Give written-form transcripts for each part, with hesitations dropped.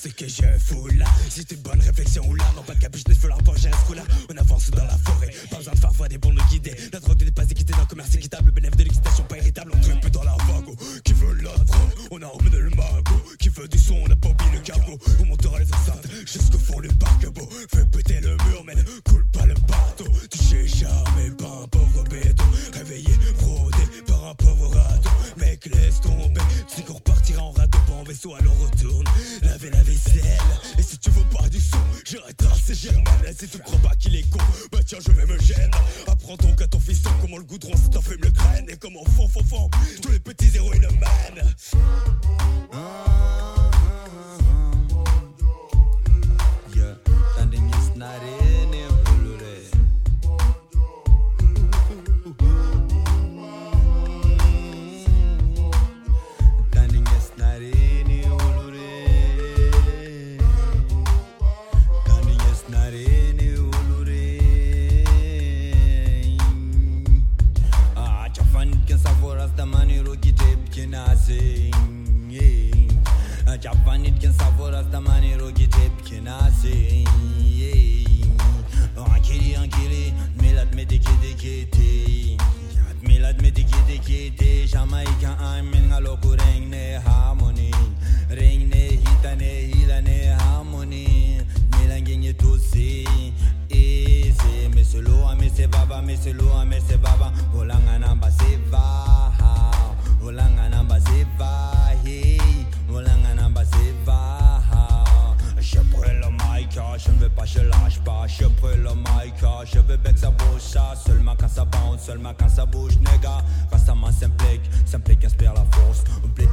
c'est que je fous là. Si t'es bonne réflexion ou là, non pas de capuche, ne fais leur pas, j'ai un scou là. On avance dans la forêt, pas besoin de farfader pour nous guider. La drogue dépasse d'équité dans le commerce équitable, le bénéfice de l'excitation pas irritable. On tripe dans la vague, qui veut la drogue, on a emmené le mago. Qui veut du son, on a pas oublié le cargo. On montera les enceintes, je sais ce que font les paquebots. Fais péter le mur, mais ne coule pas le bateau. Touché jamais par un pauvre béton. Réveillé, brodé par un pauvre radeau. Mec, laisse tomber, tu sais qu'on repartira en radeau, pas en vaisseau, alors retourne laver la vaisselle. Et si tu veux pas du son, j'irai tracer Germaine. Et si tu crois pas qu'il est con, bah tiens, je vais me gêner. Apprends donc à ton fiston comment le goudron ça t'enfume le crâne. Et comment font tous les petits héroïnes man. Yeah, standing is not in it. Japanit can savor as the money rogi tip can I say Ankiri Milad mediki Milad mediki Jamaica I'm in a local ring ne harmony Ring ne hitane hilane harmony Milangin to see easy me solo me se baba Olanga namba seva Olanga namba seva hey Olanga namba seva je brûle le mic, je ne veux pas, je lâche pas. Je brûle le mic, je veux bien que ça bouge ça. Seulement quand ça bounce, seulement quand ça bouge, nègre. Récemment s'implique, inspire la force. Oublie.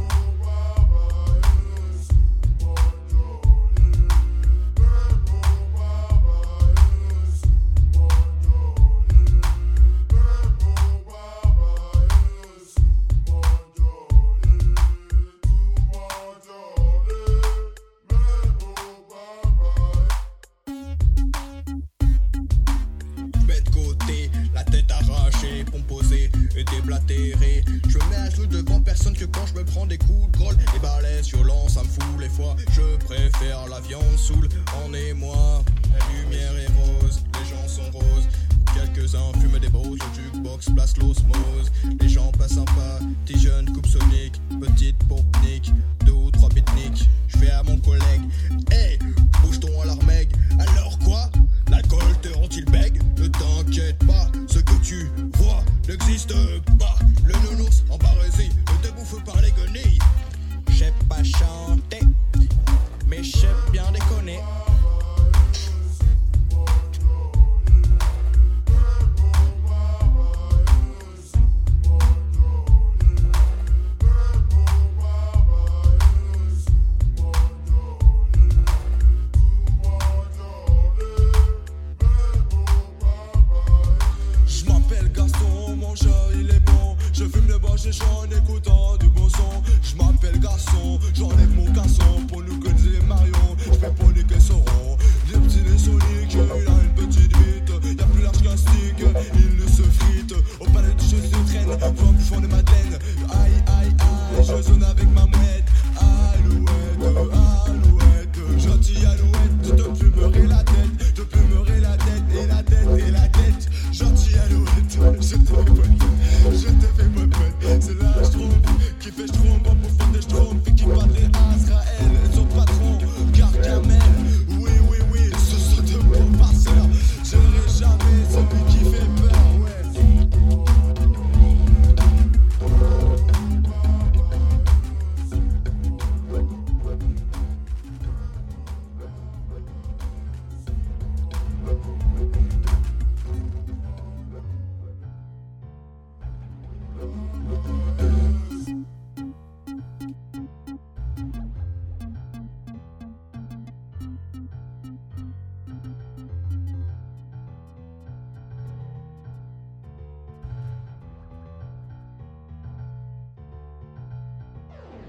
Et déblatéré, je me mets à genoux devant personne que quand je me prends des coups de grolle. Les balais sur l'an, ça me fout les fois. Je préfère la viande saoule, en émoi. La lumière est rose, les gens sont roses. Quelques-uns fument des bros, le jukebox place l'osmose. Les gens passent sympa, petit jeune coupe sonique, petite pompe nique, 2 ou 3 bitniques. Je fais à mon collègue, hey, bouge-ton à l'armègue. Alors quoi? L'alcool te rend-il bègue? Ne t'inquiète pas, ce que tu vois n'existe pas. Le nounours en barésie, ne te bouffe par les guenilles. J'sais pas chanter, mais j'sais bien déconner. En écoutant du bon son, je m'appelle garçon, j'enlève mon casson pour nous connaître les marions, je fais pour niquer son rond. Les petits les soniques, il a une petite bite, y'a plus large qu'un stick, il ne se frite, au palais de choses se traîne, faut un bouffon de ma